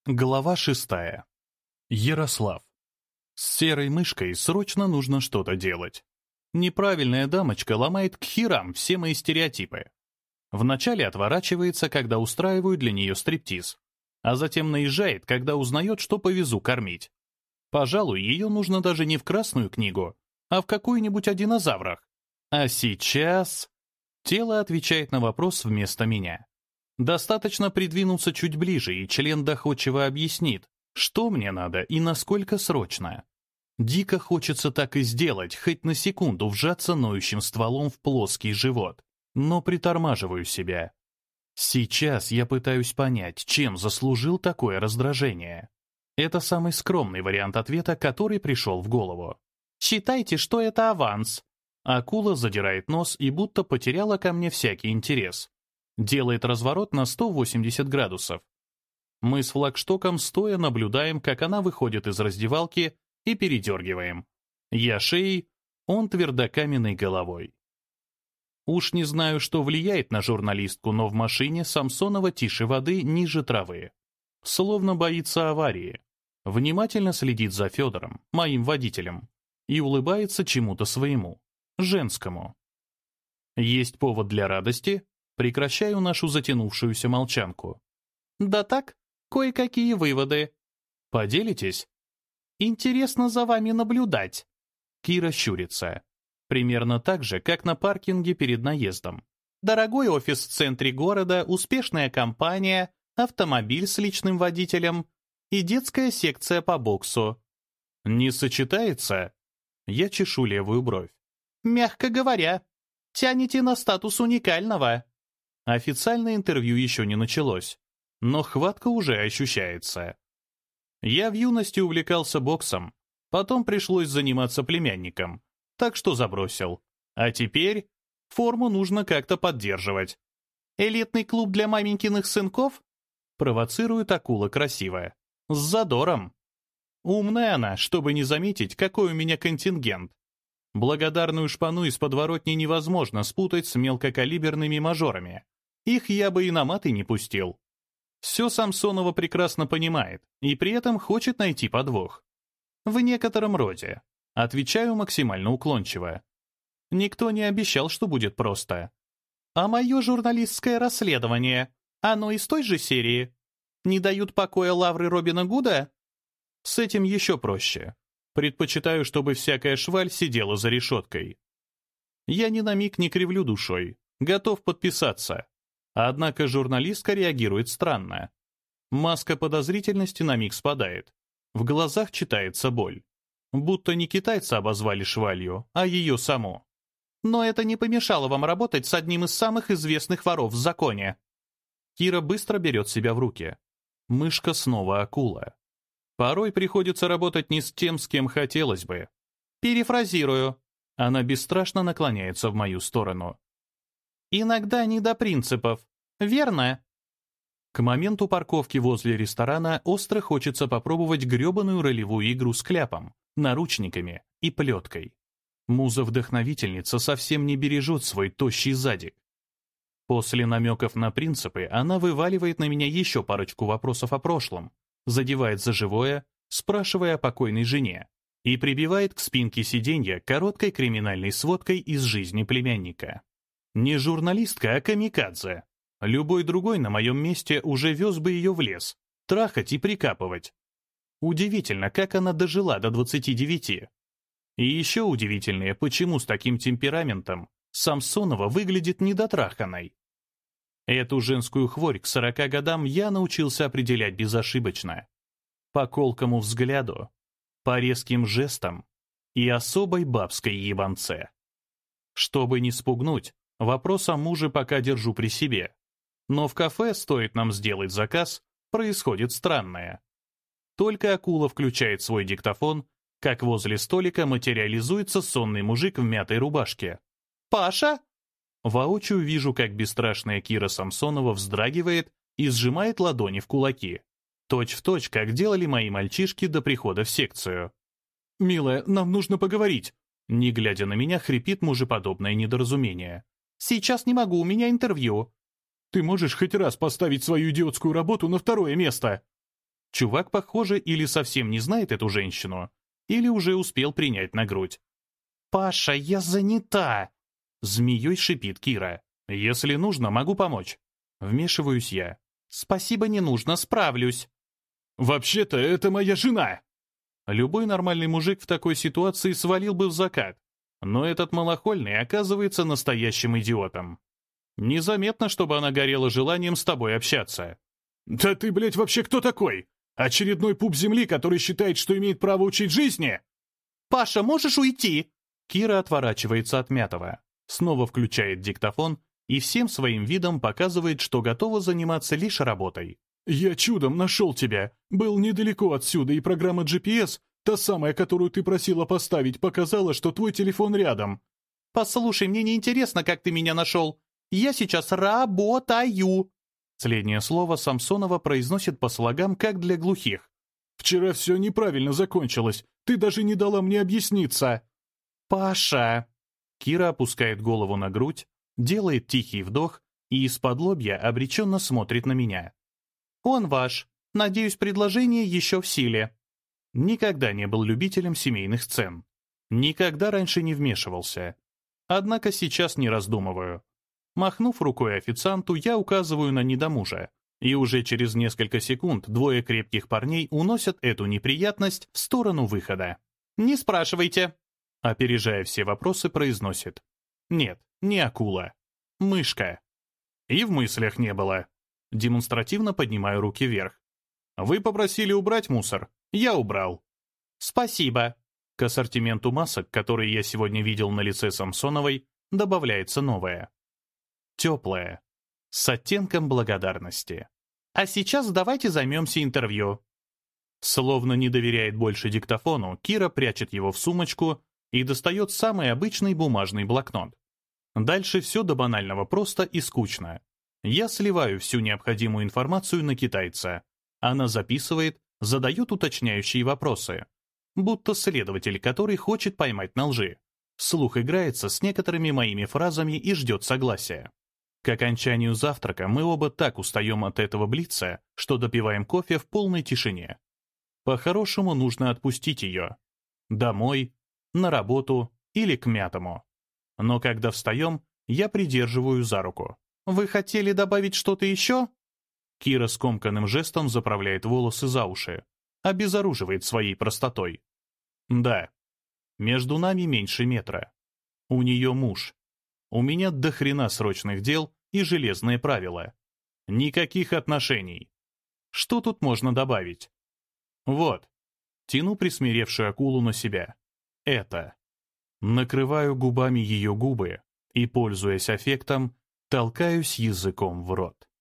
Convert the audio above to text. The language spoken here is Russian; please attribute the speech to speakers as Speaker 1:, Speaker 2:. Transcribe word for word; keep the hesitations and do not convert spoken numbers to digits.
Speaker 1: Глава шестая. Ярослав. С серой мышкой срочно нужно что-то делать. Неправильная дамочка ломает к херам все мои стереотипы. Вначале отворачивается, когда устраиваю для нее стриптиз, а затем наезжает, когда узнает, что повезу кормить. Пожалуй, ее нужно даже не в Красную книгу, а в какую-нибудь о динозаврах. А сейчас... Тело отвечает на вопрос вместо меня. Достаточно придвинуться чуть ближе, и член доходчиво объяснит, что мне надо и насколько срочно. Дико хочется так и сделать, хоть на секунду вжаться ноющим стволом в плоский живот, но притормаживаю себя. Сейчас я пытаюсь понять, чем заслужил такое раздражение. Это самый скромный вариант ответа, который пришел в голову. «Считайте, что это аванс». Акула задирает нос и будто потеряла ко мне всякий интерес. Делает разворот на сто восемьдесят градусов. Мы с флагштоком стоя наблюдаем, как она выходит из раздевалки, и передергиваем. Я шеей, он твердокаменной головой. Уж не знаю, что влияет на журналистку, но в машине Самсонова тише воды, ниже травы. Словно боится аварии. Внимательно следит за Федором, моим водителем, и улыбается чему-то своему, женскому. Есть повод для радости? Прекращаю нашу затянувшуюся молчанку. Да так, кое-какие выводы. Поделитесь? Интересно за вами наблюдать. Кира щурится. Примерно так же, как на паркинге перед наездом. Дорогой офис в центре города, успешная компания, автомобиль с личным водителем и детская секция по боксу. Не сочетается? Я чешу левую бровь. Мягко говоря, тянете на статус уникального. Официальное интервью еще не началось, но хватка уже ощущается. Я в юности увлекался боксом, потом пришлось заниматься племянником, так что забросил. А теперь форму нужно как-то поддерживать. «Элитный клуб для маменькиных сынков?» Провоцирует акула красивая. С задором. Умная она, чтобы не заметить, какой у меня контингент. Благодарную шпану из подворотни невозможно спутать с мелкокалиберными мажорами. Их я бы и на маты не пустил. Все Самсонова прекрасно понимает, и при этом хочет найти подвох. В некотором роде. Отвечаю максимально уклончиво. Никто не обещал, что будет просто. А мое журналистское расследование, оно из той же серии? Не дают покоя лавры Робина Гуда? С этим еще проще. Предпочитаю, чтобы всякая шваль сидела за решеткой. Я ни на миг не кривлю душой, готов подписаться. Однако журналистка реагирует странно. Маска подозрительности на миг спадает. В глазах читается боль. Будто не китайца обозвали швалью, а ее саму. Но это не помешало вам работать с одним из самых известных воров в законе. Кира быстро берет себя в руки. Мышка снова акула. Порой приходится работать не с тем, с кем хотелось бы. Перефразирую. Она бесстрашно наклоняется в мою сторону. Иногда не до принципов, верно? К моменту парковки возле ресторана остро хочется попробовать гребаную ролевую игру с кляпом, наручниками и плеткой. Муза-вдохновительница совсем не бережет свой тощий задик. После намеков на принципы она вываливает на меня еще парочку вопросов о прошлом, задевает за живое, спрашивая о покойной жене, и прибивает к спинке сиденья короткой криминальной сводкой из жизни племянника. Не журналистка, а камикадзе. Любой другой на моем месте уже вез бы ее в лес, трахать и прикапывать. Удивительно, как она дожила до двадцати девяти. И еще удивительнее, почему с таким темпераментом Самсонова выглядит недотраханной. Эту женскую хворь к сорока годам я научился определять безошибочно. По колкому взгляду, по резким жестам и особой бабской ебанце. Чтобы не спугнуть, вопрос о муже пока держу при себе. Но в кафе, стоит нам сделать заказ, происходит странное. Только акула включает свой диктофон, как возле столика материализуется сонный мужик в мятой рубашке. «Паша?» Воочию вижу, как бесстрашная Кира Самсонова вздрагивает и сжимает ладони в кулаки. Точь в точь, как делали мои мальчишки до прихода в секцию. «Милая, нам нужно поговорить!» Не глядя на меня, хрипит мужеподобное недоразумение. «Сейчас не могу, у меня интервью». «Ты можешь хоть раз поставить свою идиотскую работу на второе место?» Чувак, похоже, или совсем не знает эту женщину, или уже успел принять на грудь. «Паша, я занята!» Змеей шипит Кира. «Если нужно, могу помочь». Вмешиваюсь я. «Спасибо, не нужно, справлюсь». «Вообще-то это моя жена!» Любой нормальный мужик в такой ситуации свалил бы в закат. Но этот малохольный оказывается настоящим идиотом. Незаметно, чтобы она горела желанием с тобой общаться. «Да ты, блядь, вообще кто такой? Очередной пуп земли, который считает, что имеет право учить жизни?» «Паша, можешь уйти?» Кира отворачивается от Мятова, снова включает диктофон и всем своим видом показывает, что готова заниматься лишь работой. «Я чудом нашел тебя. Был недалеко отсюда, и программа джи пи эс, та самая, которую ты просила поставить, показала, что твой телефон рядом». «Послушай, мне не интересно, как ты меня нашел. Я сейчас работаю». Последнее слово Самсонова произносит по слогам, как для глухих. «Вчера все неправильно закончилось. Ты даже не дала мне объясниться». «Паша!» Кира опускает голову на грудь, делает тихий вдох и из-под лобья обреченно смотрит на меня. «Он ваш. Надеюсь, предложение еще в силе». Никогда не был любителем семейных сцен. Никогда раньше не вмешивался. Однако сейчас не раздумываю. Махнув рукой официанту, я указываю на недомужа, и уже через несколько секунд двое крепких парней уносят эту неприятность в сторону выхода. «Не спрашивайте», — опережая все вопросы, произносит. «Нет, не акула. Мышка». И в мыслях не было. Демонстративно поднимаю руки вверх. «Вы попросили убрать мусор. Я убрал». «Спасибо». К ассортименту масок, которые я сегодня видел на лице Самсоновой, добавляется новое. Теплое. С оттенком благодарности. «А сейчас давайте займемся интервью». Словно не доверяет больше диктофону, Кира прячет его в сумочку и достает самый обычный бумажный блокнот. Дальше все до банального просто и скучно. Я сливаю всю необходимую информацию на китайца. Она записывает, задает уточняющие вопросы. Будто следователь, который хочет поймать на лжи. Слух играется с некоторыми моими фразами и ждет согласия. К окончанию завтрака мы оба так устаем от этого блица, что допиваем кофе в полной тишине. По-хорошему нужно отпустить ее. Домой, на работу или к Мятому. Но когда встаем, я придерживаю за руку. «Вы хотели добавить что-то еще?» Кира скомканным жестом заправляет волосы за уши, обезоруживает своей простотой. «Да, между нами меньше метра. У нее муж. У меня до хрена срочных дел и железные правила. Никаких отношений. Что тут можно добавить? Вот. Тяну присмиревшую акулу на себя. Это. Накрываю губами ее губы и, пользуясь аффектом, толкаюсь языком в рот.